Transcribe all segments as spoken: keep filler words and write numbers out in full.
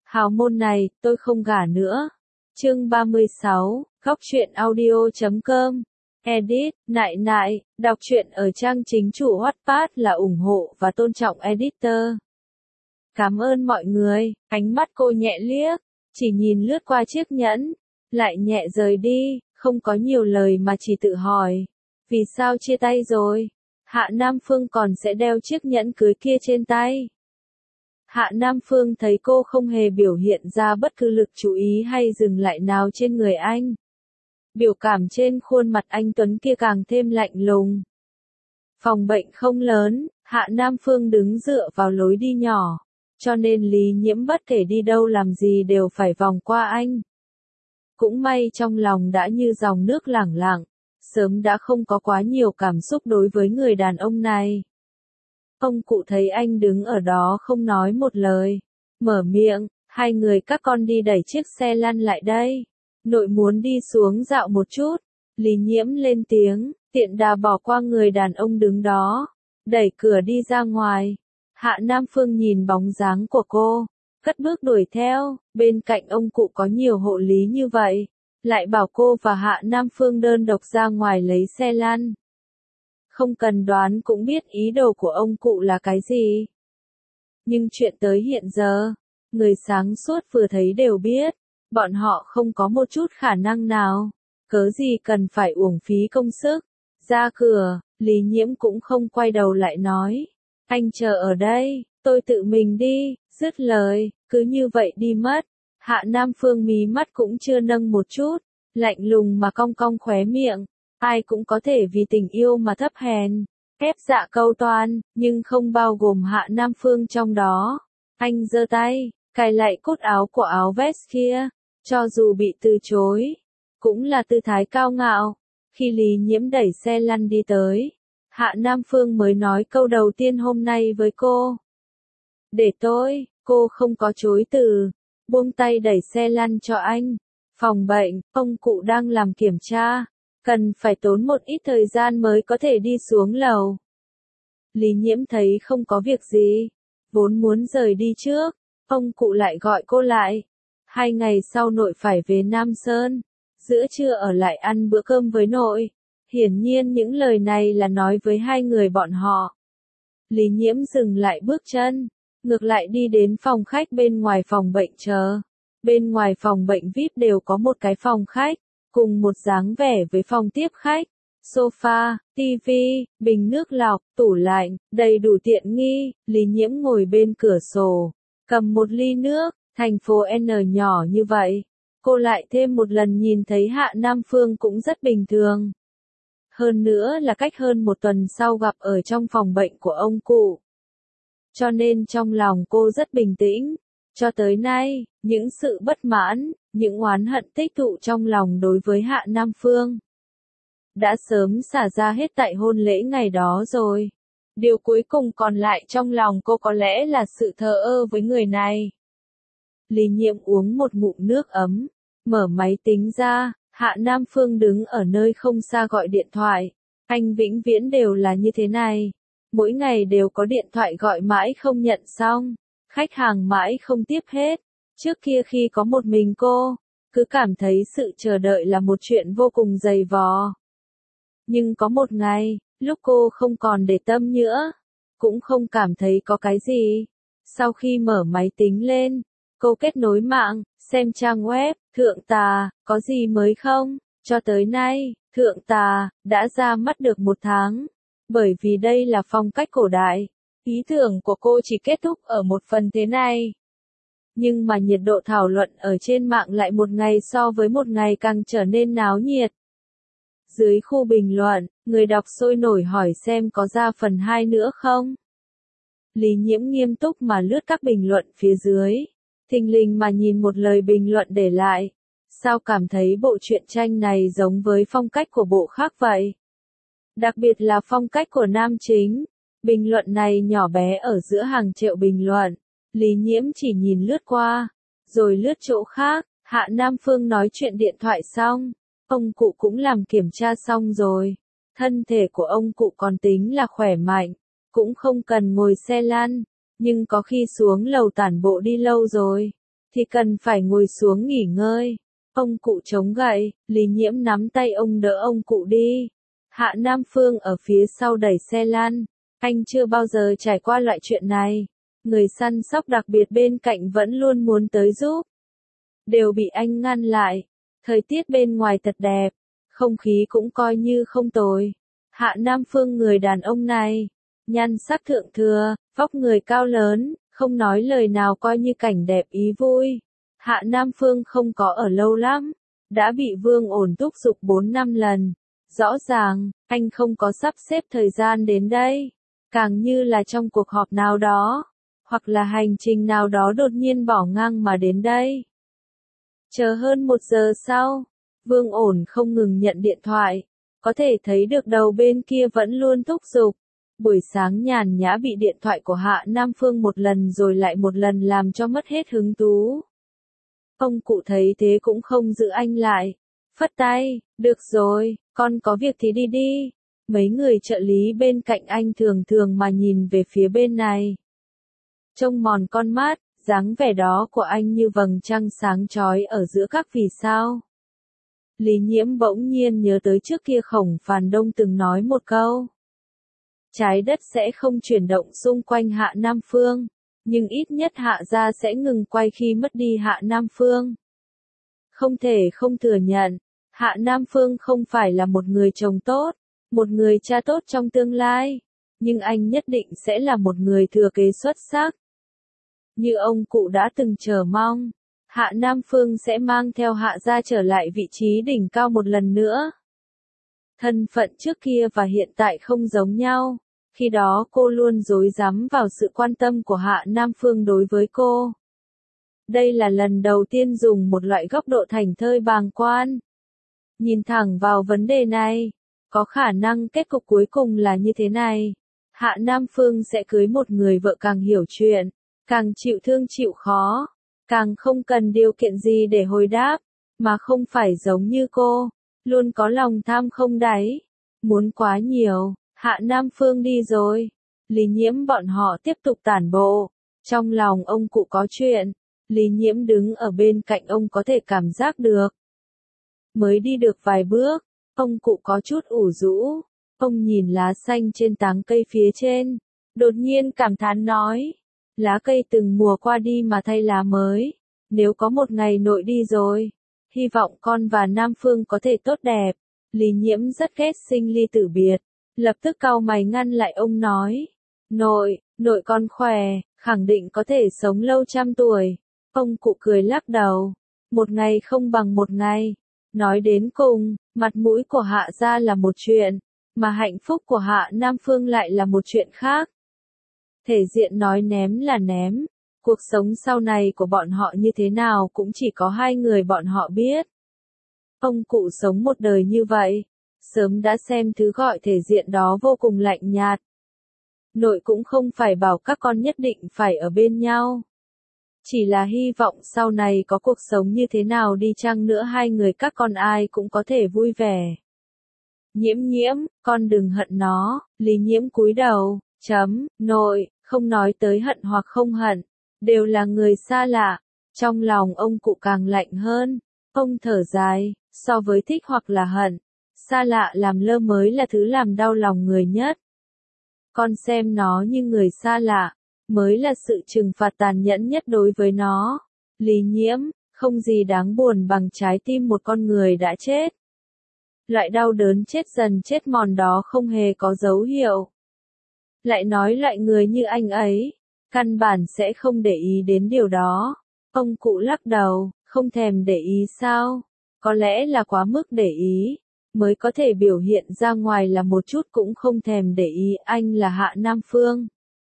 Hào môn này, tôi không gả nữa. Chương ba mươi sáu, góc truyện audio chấm com. Edit, nại nại, đọc truyện ở trang chính chủ Wattpad là ủng hộ và tôn trọng editor. Cảm ơn mọi người, ánh mắt cô nhẹ liếc, chỉ nhìn lướt qua chiếc nhẫn, lại nhẹ rời đi, không có nhiều lời mà chỉ tự hỏi. Vì sao chia tay rồi? Hạ Nam Phương còn sẽ đeo chiếc nhẫn cưới kia trên tay. Hạ Nam Phương thấy cô không hề biểu hiện ra bất cứ lực chú ý hay dừng lại nào trên người anh. Biểu cảm trên khuôn mặt anh Tuấn kia càng thêm lạnh lùng. Phòng bệnh không lớn, Hạ Nam Phương đứng dựa vào lối đi nhỏ, cho nên Lý Nhiễm bất kể đi đâu làm gì đều phải vòng qua anh. Cũng may trong lòng đã như dòng nước lẳng lặng, sớm đã không có quá nhiều cảm xúc đối với người đàn ông này. Ông cụ thấy anh đứng ở đó không nói một lời, mở miệng, hai người các con đi đẩy chiếc xe lăn lại đây. Nội muốn đi xuống dạo một chút, Lý Nhiễm lên tiếng, tiện đà bỏ qua người đàn ông đứng đó, đẩy cửa đi ra ngoài. Hạ Nam Phương nhìn bóng dáng của cô, cất bước đuổi theo, bên cạnh ông cụ có nhiều hộ lý như vậy, lại bảo cô và Hạ Nam Phương đơn độc ra ngoài lấy xe lăn. Không cần đoán cũng biết ý đồ của ông cụ là cái gì. Nhưng chuyện tới hiện giờ, người sáng suốt vừa thấy đều biết, bọn họ không có một chút khả năng nào, cớ gì cần phải uổng phí công sức. Ra cửa, Lý Nhiễm cũng không quay đầu lại nói, anh chờ ở đây, tôi tự mình đi, dứt lời, cứ như vậy đi mất. Hạ Nam Phương mí mắt cũng chưa nâng một chút, lạnh lùng mà cong cong khóe miệng. Ai cũng có thể vì tình yêu mà thấp hèn, ép dạ câu toan, nhưng không bao gồm Hạ Nam Phương trong đó. Anh giơ tay, cài lại cốt áo của áo vest kia, cho dù bị từ chối, cũng là tư thái cao ngạo. Khi Lý Nhiễm đẩy xe lăn đi tới, Hạ Nam Phương mới nói câu đầu tiên hôm nay với cô. Để tôi, cô không có chối từ, buông tay đẩy xe lăn cho anh. Phòng bệnh, ông cụ đang làm kiểm tra, cần phải tốn một ít thời gian mới có thể đi xuống lầu. Lý Nhiễm thấy không có việc gì, vốn muốn rời đi trước, ông cụ lại gọi cô lại. Hai ngày sau nội phải về Nam Sơn, giữa trưa ở lại ăn bữa cơm với nội. Hiển nhiên những lời này là nói với hai người bọn họ. Lý Nhiễm dừng lại bước chân, ngược lại đi đến phòng khách bên ngoài phòng bệnh chờ. Bên ngoài phòng bệnh vi ai pi đều có một cái phòng khách, cùng một dáng vẻ với phòng tiếp khách. Sofa, tivi, bình nước lọc, tủ lạnh, đầy đủ tiện nghi. Lý Nhiễm ngồi bên cửa sổ, cầm một ly nước. Thành phố N nhỏ như vậy, cô lại thêm một lần nhìn thấy Hạ Nam Phương cũng rất bình thường. Hơn nữa là cách hơn một tuần sau gặp ở trong phòng bệnh của ông cụ. Cho nên trong lòng cô rất bình tĩnh. Cho tới nay, những sự bất mãn, những oán hận tích tụ trong lòng đối với Hạ Nam Phương đã sớm xả ra hết tại hôn lễ ngày đó rồi. Điều cuối cùng còn lại trong lòng cô có lẽ là sự thờ ơ với người này. Lý Nhiễm uống một ngụm nước ấm, mở máy tính ra, Hạ Nam Phương đứng ở nơi không xa gọi điện thoại. Anh vĩnh viễn đều là như thế này. Mỗi ngày đều có điện thoại gọi mãi không nhận xong. Khách hàng mãi không tiếp hết. Trước kia khi có một mình cô, cứ cảm thấy sự chờ đợi là một chuyện vô cùng dày vò. Nhưng có một ngày, lúc cô không còn để tâm nữa, cũng không cảm thấy có cái gì. Sau khi mở máy tính lên, cô kết nối mạng, xem trang web, Thượng Tà, có gì mới không? Cho tới nay, Thượng Tà đã ra mắt được một tháng. Bởi vì đây là phong cách cổ đại, ý tưởng của cô chỉ kết thúc ở một phần thế này. Nhưng mà nhiệt độ thảo luận ở trên mạng lại một ngày so với một ngày càng trở nên náo nhiệt. Dưới khu bình luận, người đọc sôi nổi hỏi xem có ra phần hai nữa không? Lý Nhiễm nghiêm túc mà lướt các bình luận phía dưới. Thình lình mà nhìn một lời bình luận để lại. Sao cảm thấy bộ truyện tranh này giống với phong cách của bộ khác vậy? Đặc biệt là phong cách của nam chính. Bình luận này nhỏ bé ở giữa hàng triệu bình luận. Lý Nhiễm chỉ nhìn lướt qua, rồi lướt chỗ khác. Hạ Nam Phương nói chuyện điện thoại xong. Ông cụ cũng làm kiểm tra xong rồi. Thân thể của ông cụ còn tính là khỏe mạnh, cũng không cần ngồi xe lăn. Nhưng có khi xuống lầu tản bộ đi lâu rồi, thì cần phải ngồi xuống nghỉ ngơi. Ông cụ chống gậy, Lý Nhiễm nắm tay ông đỡ ông cụ đi. Hạ Nam Phương ở phía sau đẩy xe lăn. Anh chưa bao giờ trải qua loại chuyện này. Người săn sóc đặc biệt bên cạnh vẫn luôn muốn tới giúp. Đều bị anh ngăn lại. Thời tiết bên ngoài thật đẹp. Không khí cũng coi như không tồi. Hạ Nam Phương người đàn ông này. Nhan sắc thượng thừa, vóc người cao lớn, không nói lời nào coi như cảnh đẹp ý vui. Hạ Nam Phương không có ở lâu lắm. Đã bị Vương Ổn thúc giục bốn năm lần. Rõ ràng, anh không có sắp xếp thời gian đến đây. Càng như là trong cuộc họp nào đó. Hoặc là hành trình nào đó đột nhiên bỏ ngang mà đến đây. Chờ hơn một giờ sau, Vương Ổn không ngừng nhận điện thoại. Có thể thấy được đầu bên kia vẫn luôn thúc giục. Buổi sáng nhàn nhã bị điện thoại của Hạ Nam Phương một lần rồi lại một lần làm cho mất hết hứng thú. Ông cụ thấy thế cũng không giữ anh lại. Phất tay, được rồi, con có việc thì đi đi. Mấy người trợ lý bên cạnh anh thường thường mà nhìn về phía bên này. Trông mòn con mắt, dáng vẻ đó của anh như vầng trăng sáng chói ở giữa các vì sao. Lý Nhiễm bỗng nhiên nhớ tới trước kia Khổng Phàn Đông từng nói một câu. Trái đất sẽ không chuyển động xung quanh Hạ Nam Phương, nhưng ít nhất Hạ gia sẽ ngừng quay khi mất đi Hạ Nam Phương. Không thể không thừa nhận, Hạ Nam Phương không phải là một người chồng tốt, một người cha tốt trong tương lai, nhưng anh nhất định sẽ là một người thừa kế xuất sắc. Như ông cụ đã từng chờ mong, Hạ Nam Phương sẽ mang theo Hạ gia trở lại vị trí đỉnh cao một lần nữa. Thân phận trước kia và hiện tại không giống nhau, khi đó cô luôn dối rắm vào sự quan tâm của Hạ Nam Phương đối với cô. Đây là lần đầu tiên dùng một loại góc độ thảnh thơi bàng quan. Nhìn thẳng vào vấn đề này, có khả năng kết cục cuối cùng là như thế này. Hạ Nam Phương sẽ cưới một người vợ càng hiểu chuyện, càng chịu thương chịu khó, càng không cần điều kiện gì để hồi đáp, mà không phải giống như cô, luôn có lòng tham không đáy, muốn quá nhiều. Hạ Nam Phương đi rồi, Lý Nhiễm bọn họ tiếp tục tản bộ, trong lòng ông cụ có chuyện, Lý Nhiễm đứng ở bên cạnh ông có thể cảm giác được. Mới đi được vài bước, ông cụ có chút ủ rũ, ông nhìn lá xanh trên tán cây phía trên, đột nhiên cảm thán nói, lá cây từng mùa qua đi mà thay lá mới, nếu có một ngày nội đi rồi, hy vọng con và Nam Phương có thể tốt đẹp. Lý Nhiễm rất ghét sinh ly tử biệt. Lập tức cau mày ngăn lại ông nói. Nội, nội con khỏe, khẳng định có thể sống lâu trăm tuổi. Ông cụ cười lắc đầu. Một ngày không bằng một ngày. Nói đến cùng, mặt mũi của Hạ gia là một chuyện, mà hạnh phúc của Hạ Nam Phương lại là một chuyện khác. Thể diện nói ném là ném. Cuộc sống sau này của bọn họ như thế nào cũng chỉ có hai người bọn họ biết. Ông cụ sống một đời như vậy. Sớm đã xem thứ gọi thể diện đó vô cùng lạnh nhạt. Nội cũng không phải bảo các con nhất định phải ở bên nhau. Chỉ là hy vọng sau này có cuộc sống như thế nào đi chăng nữa hai người các con ai cũng có thể vui vẻ. Nhiễm nhiễm, con đừng hận nó. Lý Nhiễm cúi đầu, chấm, nội, không nói tới hận hoặc không hận, đều là người xa lạ. Trong lòng ông cụ càng lạnh hơn. Ông thở dài, so với thích hoặc là hận, xa lạ làm lơ mới là thứ làm đau lòng người nhất. Con xem nó như người xa lạ, mới là sự trừng phạt tàn nhẫn nhất đối với nó. Lý Nhiễm, không gì đáng buồn bằng trái tim một con người đã chết. Loại đau đớn chết dần chết mòn đó không hề có dấu hiệu. Lại nói loại người như anh ấy, căn bản sẽ không để ý đến điều đó. Ông cụ lắc đầu, không thèm để ý sao? Có lẽ là quá mức để ý, mới có thể biểu hiện ra ngoài là một chút cũng không thèm để ý anh là Hạ Nam Phương.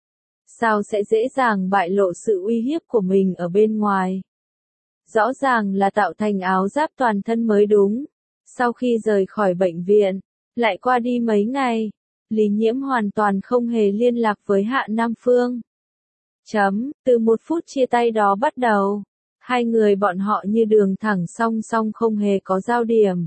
Sao sẽ dễ dàng bại lộ sự uy hiếp của mình ở bên ngoài? Rõ ràng là tạo thành áo giáp toàn thân mới đúng. Sau khi rời khỏi bệnh viện, lại qua đi mấy ngày, Lý Nhiễm hoàn toàn không hề liên lạc với Hạ Nam Phương. Chấm, từ một phút chia tay đó bắt đầu, hai người bọn họ như đường thẳng song song không hề có giao điểm.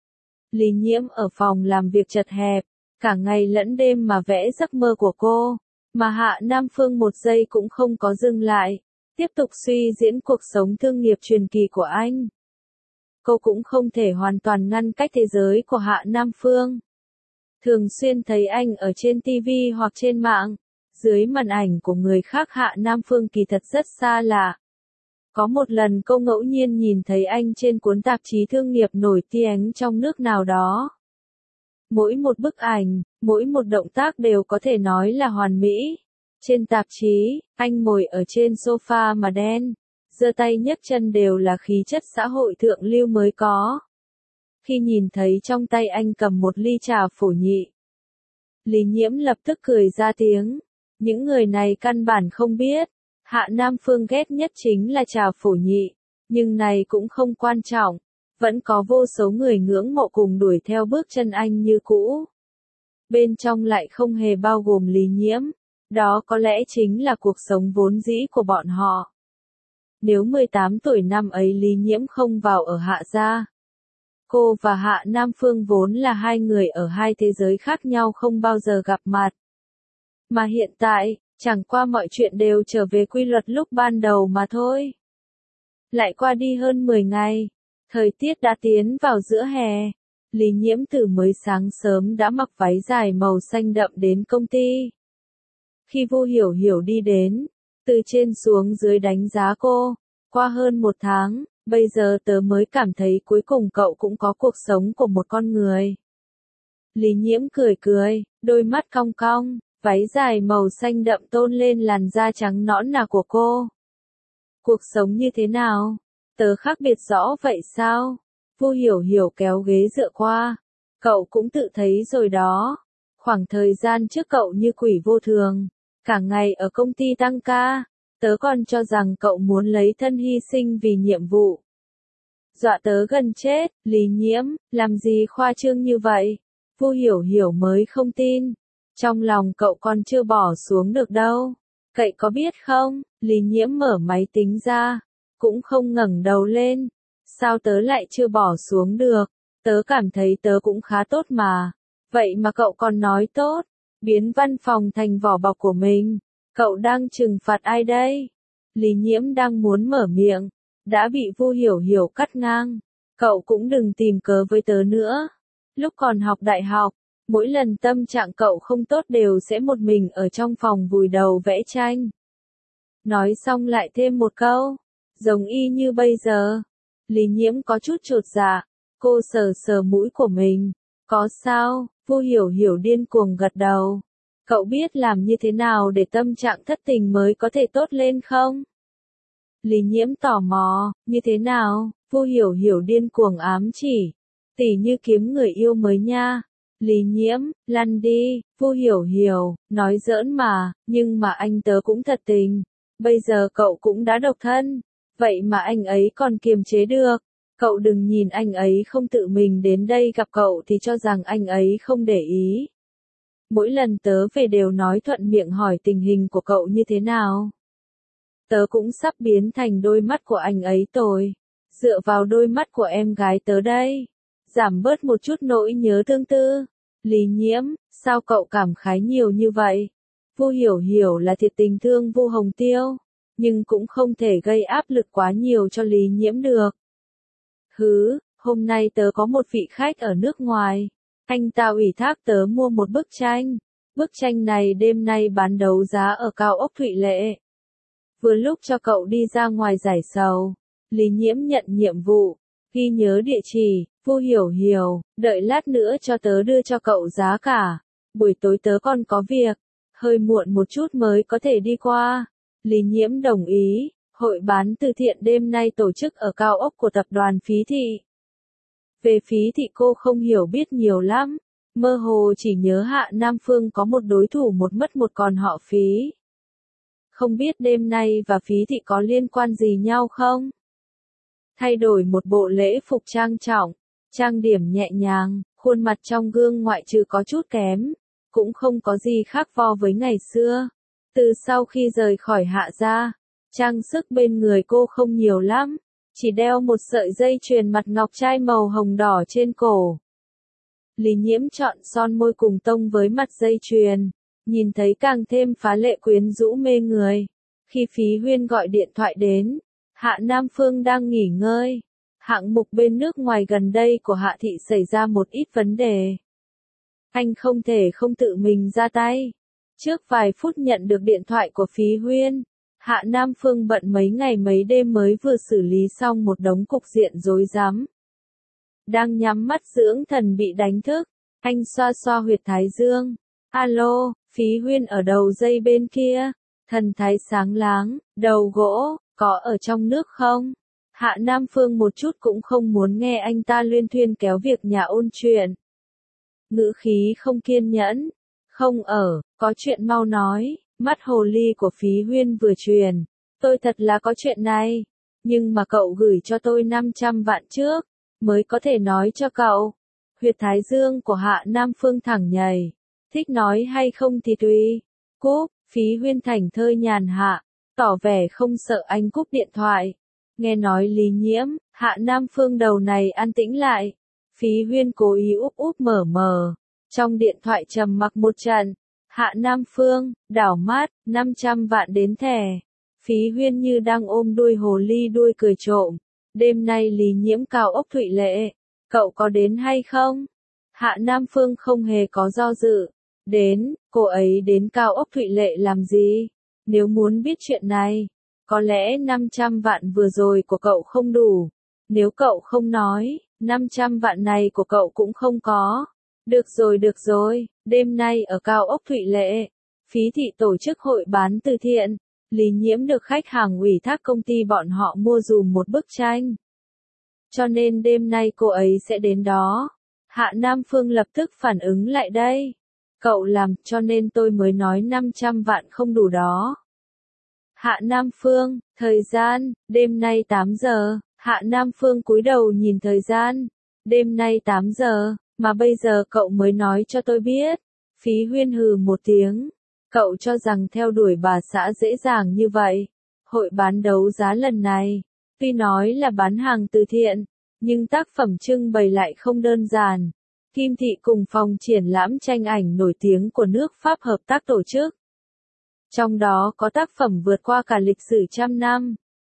Lý Nhiễm ở phòng làm việc chật hẹp, cả ngày lẫn đêm mà vẽ giấc mơ của cô, mà Hạ Nam Phương một giây cũng không có dừng lại, tiếp tục suy diễn cuộc sống thương nghiệp truyền kỳ của anh. Cô cũng không thể hoàn toàn ngăn cách thế giới của Hạ Nam Phương. Thường xuyên thấy anh ở trên ti vi hoặc trên mạng, dưới màn ảnh của người khác Hạ Nam Phương kỳ thật rất xa lạ. Có một lần cô ngẫu nhiên nhìn thấy anh trên cuốn tạp chí thương nghiệp nổi tiếng trong nước nào đó. Mỗi một bức ảnh, mỗi một động tác đều có thể nói là hoàn mỹ. Trên tạp chí, anh ngồi ở trên sofa mà đen, giơ tay nhấc chân đều là khí chất xã hội thượng lưu mới có. Khi nhìn thấy trong tay anh cầm một ly trà phổ nhị, Lý Nhiễm lập tức cười ra tiếng. Những người này căn bản không biết, Hạ Nam Phương ghét nhất chính là trà phổ nhị, nhưng này cũng không quan trọng, vẫn có vô số người ngưỡng mộ cùng đuổi theo bước chân anh như cũ. Bên trong lại không hề bao gồm Lý Nhiễm, đó có lẽ chính là cuộc sống vốn dĩ của bọn họ. Nếu mười tám tuổi năm ấy Lý Nhiễm không vào ở Hạ gia, cô và Hạ Nam Phương vốn là hai người ở hai thế giới khác nhau không bao giờ gặp mặt. Mà hiện tại, chẳng qua mọi chuyện đều trở về quy luật lúc ban đầu mà thôi. Lại qua đi hơn mười ngày, thời tiết đã tiến vào giữa hè. Lý Nhiễm từ mới sáng sớm đã mặc váy dài màu xanh đậm đến công ty. Khi Vu Hiểu Hiểu đi đến, từ trên xuống dưới đánh giá cô, qua hơn một tháng, bây giờ tớ mới cảm thấy cuối cùng cậu cũng có cuộc sống của một con người. Lý Nhiễm cười cười, đôi mắt cong cong, váy dài màu xanh đậm tôn lên làn da trắng nõn nà của cô. Cuộc sống như thế nào? Tớ khác biệt rõ vậy sao? Vu Hiểu Hiểu kéo ghế dựa qua. Cậu cũng tự thấy rồi đó. Khoảng thời gian trước cậu như quỷ vô thường, cả ngày ở công ty tăng ca. Tớ còn cho rằng cậu muốn lấy thân hy sinh vì nhiệm vụ. Dọa tớ gần chết. Lý Nhiễm, làm gì khoa trương như vậy? Vu Hiểu Hiểu mới không tin. Trong lòng cậu còn chưa bỏ xuống được đâu. Cậy có biết không? Lý Nhiễm mở máy tính ra, cũng không ngẩng đầu lên. Sao tớ lại chưa bỏ xuống được? Tớ cảm thấy tớ cũng khá tốt mà. Vậy mà cậu còn nói tốt, biến văn phòng thành vỏ bọc của mình. Cậu đang trừng phạt ai đây? Lý Nhiễm đang muốn mở miệng, đã bị Vu Hiểu Hiểu cắt ngang. Cậu cũng đừng tìm cớ với tớ nữa. Lúc còn học đại học, mỗi lần tâm trạng cậu không tốt đều sẽ một mình ở trong phòng vùi đầu vẽ tranh. Nói xong lại thêm một câu, giống y như bây giờ. Lý Nhiễm có chút chột dạ, cô sờ sờ mũi của mình. Có sao? Vu Hiểu Hiểu điên cuồng gật đầu. Cậu biết làm như thế nào để tâm trạng thất tình mới có thể tốt lên không? Lý Nhiễm tò mò, như thế nào? Vu Hiểu Hiểu điên cuồng ám chỉ. Tỉ như kiếm người yêu mới nha. Lý Nhiễm, lăn đi. Vu Hiểu Hiểu, nói giỡn mà, nhưng mà anh tớ cũng thật tình. Bây giờ cậu cũng đã độc thân, vậy mà anh ấy còn kiềm chế được. Cậu đừng nhìn anh ấy không tự mình đến đây gặp cậu thì cho rằng anh ấy không để ý. Mỗi lần tớ về đều nói thuận miệng hỏi tình hình của cậu như thế nào. Tớ cũng sắp biến thành đôi mắt của anh ấy rồi. Dựa vào đôi mắt của em gái tớ đây. Giảm bớt một chút nỗi nhớ thương tư. Lý Nhiễm, sao cậu cảm khái nhiều như vậy? Vu Hiểu Hiểu là thiệt tình thương Vu Hồng Tiêu, nhưng cũng không thể gây áp lực quá nhiều cho Lý Nhiễm được. Hứ, hôm nay tớ có một vị khách ở nước ngoài. Anh ta ủy thác tớ mua một bức tranh. Bức tranh này đêm nay bán đấu giá ở cao ốc Thụy Lệ. Vừa lúc cho cậu đi ra ngoài giải sầu. Lý Nhiễm nhận nhiệm vụ, ghi nhớ địa chỉ. Vu Hiểu Hiểu, đợi lát nữa cho tớ đưa cho cậu giá cả. Buổi tối tớ còn có việc, hơi muộn một chút mới có thể đi qua. Lý Nhiễm đồng ý. Hội bán từ thiện đêm nay tổ chức ở cao ốc của tập đoàn Phí Thị. Về Phí Thị cô không hiểu biết nhiều lắm, mơ hồ chỉ nhớ Hạ Nam Phương có một đối thủ một mất một còn họ Phí. Không biết đêm nay và Phí Thị có liên quan gì nhau không? Thay đổi một bộ lễ phục trang trọng, trang điểm nhẹ nhàng, khuôn mặt trong gương ngoại trừ có chút kém, cũng không có gì khác vo với ngày xưa. Từ sau khi rời khỏi Hạ gia, trang sức bên người cô không nhiều lắm, chỉ đeo một sợi dây chuyền mặt ngọc trai màu hồng đỏ trên cổ. Lý Nhiễm chọn son môi cùng tông với mặt dây chuyền, nhìn thấy càng thêm phá lệ quyến rũ mê người. Khi Phí Huyên gọi điện thoại đến, Hạ Nam Phương đang nghỉ ngơi. Hạng mục bên nước ngoài gần đây của Hạ Thị xảy ra một ít vấn đề. Anh không thể không tự mình ra tay. Trước vài phút nhận được điện thoại của Phí Huyên, Hạ Nam Phương bận mấy ngày mấy đêm mới vừa xử lý xong một đống cục diện rối rắm. Đang nhắm mắt dưỡng thần bị đánh thức, anh xoa xoa huyệt thái dương. Alo, Phí Huyên ở đầu dây bên kia, thần thái sáng láng, đầu gỗ, có ở trong nước không? Hạ Nam Phương một chút cũng không muốn nghe anh ta luyên thuyên kéo việc nhà ôn chuyện. Ngữ khí không kiên nhẫn, không ở, có chuyện mau nói. Mắt hồ ly của Phí Huyên vừa truyền, tôi thật là có chuyện này, nhưng mà cậu gửi cho tôi năm trăm vạn trước, mới có thể nói cho cậu. Huyệt thái dương của Hạ Nam Phương thẳng nhảy, thích nói hay không thì tùy. Cúp, Phí Huyên thành thơi nhàn hạ, tỏ vẻ không sợ anh cúp điện thoại. Nghe nói Lý Nhiễm, Hạ Nam Phương đầu này an tĩnh lại. Phí Huyên cố ý úp úp mở mở, trong điện thoại trầm mặc một trận. Hạ Nam Phương, đảo mắt, năm trăm vạn đến thẻ. Phí Huyên như đang ôm đuôi hồ ly đuôi cười trộm. Đêm nay Lý Nhiễm Cao Ốc Thụy Lệ, cậu có đến hay không? Hạ Nam Phương không hề có do dự. Đến, cô ấy đến Cao Ốc Thụy Lệ làm gì? Nếu muốn biết chuyện này, có lẽ năm trăm vạn vừa rồi của cậu không đủ. Nếu cậu không nói, năm trăm vạn này của cậu cũng không có. Được rồi được rồi, đêm nay ở Cao Ốc Thụy Lệ, Phí Thị tổ chức hội bán từ thiện. Lý Nhiễm được khách hàng ủy thác công ty bọn họ mua dùm một bức tranh. Cho nên đêm nay cô ấy sẽ đến đó. Hạ Nam Phương lập tức phản ứng lại đây. Cậu làm, cho nên tôi mới nói năm trăm vạn không đủ đó. Hạ Nam Phương, thời gian, đêm nay tám giờ. Hạ Nam Phương cúi đầu nhìn thời gian. Đêm nay tám giờ, mà bây giờ cậu mới nói cho tôi biết. Phí Huyên hừ một tiếng. Cậu cho rằng theo đuổi bà xã dễ dàng như vậy. Hội bán đấu giá lần này, tuy nói là bán hàng từ thiện, nhưng tác phẩm trưng bày lại không đơn giản. Kim Thị cùng phòng triển lãm tranh ảnh nổi tiếng của nước Pháp hợp tác tổ chức. Trong đó có tác phẩm vượt qua cả lịch sử trăm năm.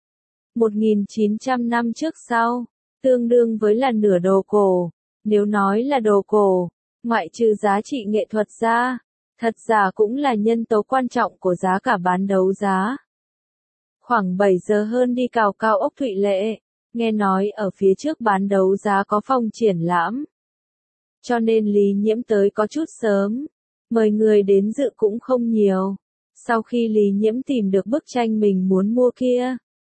một nghìn chín trăm năm trước sau, tương đương với là nửa đồ cổ. Nếu nói là đồ cổ, ngoại trừ giá trị nghệ thuật ra, thật ra cũng là nhân tố quan trọng của giá cả bán đấu giá. Khoảng bảy giờ hơn đi cào Cao Ốc Thụy Lệ, nghe nói ở phía trước bán đấu giá có phòng triển lãm. Cho nên Lý Nhiễm tới có chút sớm, mời người đến dự cũng không nhiều. Sau khi Lý Nhiễm tìm được bức tranh mình muốn mua kia,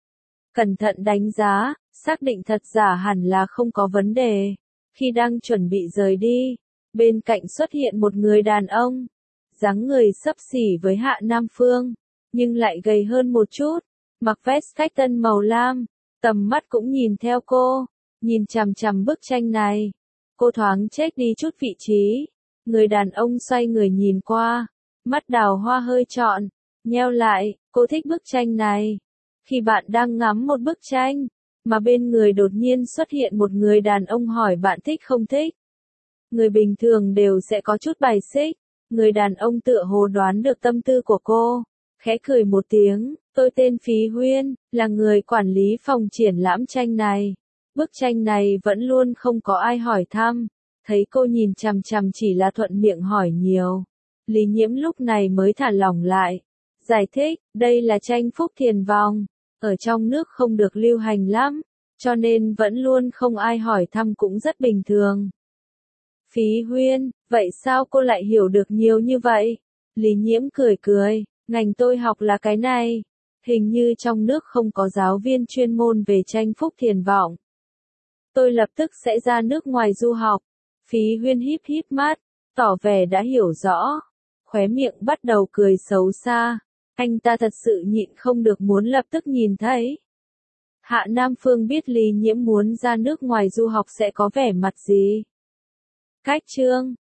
cẩn thận đánh giá, xác định thật giả hẳn là không có vấn đề. Khi đang chuẩn bị rời đi, bên cạnh xuất hiện một người đàn ông, dáng người xấp xỉ với Hạ Nam Phương, nhưng lại gầy hơn một chút, mặc vest cách tân màu lam, tầm mắt cũng nhìn theo cô, nhìn chằm chằm bức tranh này. Cô thoáng chết đi chút vị trí, người đàn ông xoay người nhìn qua, mắt đào hoa hơi trọn, nheo lại, cô thích bức tranh này. Khi bạn đang ngắm một bức tranh, mà bên người đột nhiên xuất hiện một người đàn ông hỏi bạn thích không thích. Người bình thường đều sẽ có chút bài xích, người đàn ông tựa hồ đoán được tâm tư của cô, khẽ cười một tiếng, tôi tên Phí Huyên, là người quản lý phòng triển lãm tranh này. Bức tranh này vẫn luôn không có ai hỏi thăm, thấy cô nhìn chằm chằm chỉ là thuận miệng hỏi nhiều. Lý Nhiễm lúc này mới thả lỏng lại, giải thích, đây là tranh Phúc Thiền Vòng, ở trong nước không được lưu hành lắm, cho nên vẫn luôn không ai hỏi thăm cũng rất bình thường. Phí Huyên, vậy sao cô lại hiểu được nhiều như vậy? Lý Nhiễm cười cười, ngành tôi học là cái này, hình như trong nước không có giáo viên chuyên môn về tranh Phúc Thiền Vọng. Tôi lập tức sẽ ra nước ngoài du học. Phí Huyên híp híp mắt, tỏ vẻ đã hiểu rõ, khóe miệng bắt đầu cười xấu xa. Anh ta thật sự nhịn không được muốn lập tức nhìn thấy. Hạ Nam Phương biết Lý Nhiễm muốn ra nước ngoài du học sẽ có vẻ mặt gì. Cách chương